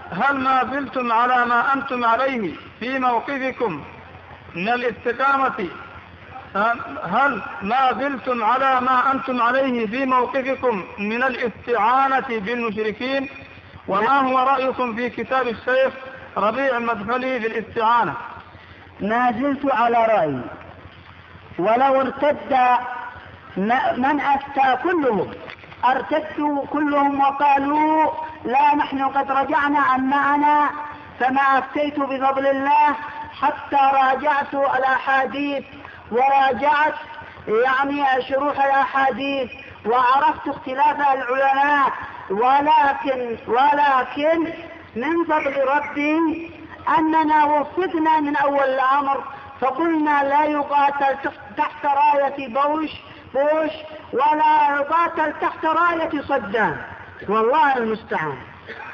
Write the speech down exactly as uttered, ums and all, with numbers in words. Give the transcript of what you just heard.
هل ما زلتم على ما أنتم عليه في موقفكم من الاستقامة هل ما زلتم على ما أنتم عليه في موقفكم من الاستعانة بالمشركين؟ وما هو رأيكم في كتاب الشيخ ربيع المدخلي في الاستعانة؟ ما زلت على رأيي، ولو ارتد من أفتى كلهم ارتدوا كلهم وقالوا لا نحن قد رجعنا عن معنا، فما أفتيت بفضل الله حتى راجعت الأحاديث وراجعت يعني شروح الأحاديث وعرفت اختلاف العلماء، ولكن ولكن من فضل ربي أننا وفقنا من أول الأمر، فقلنا لا يقاتل تحت راية بوش بوش ولا يقاتل تحت راية صدام، والله المستعان.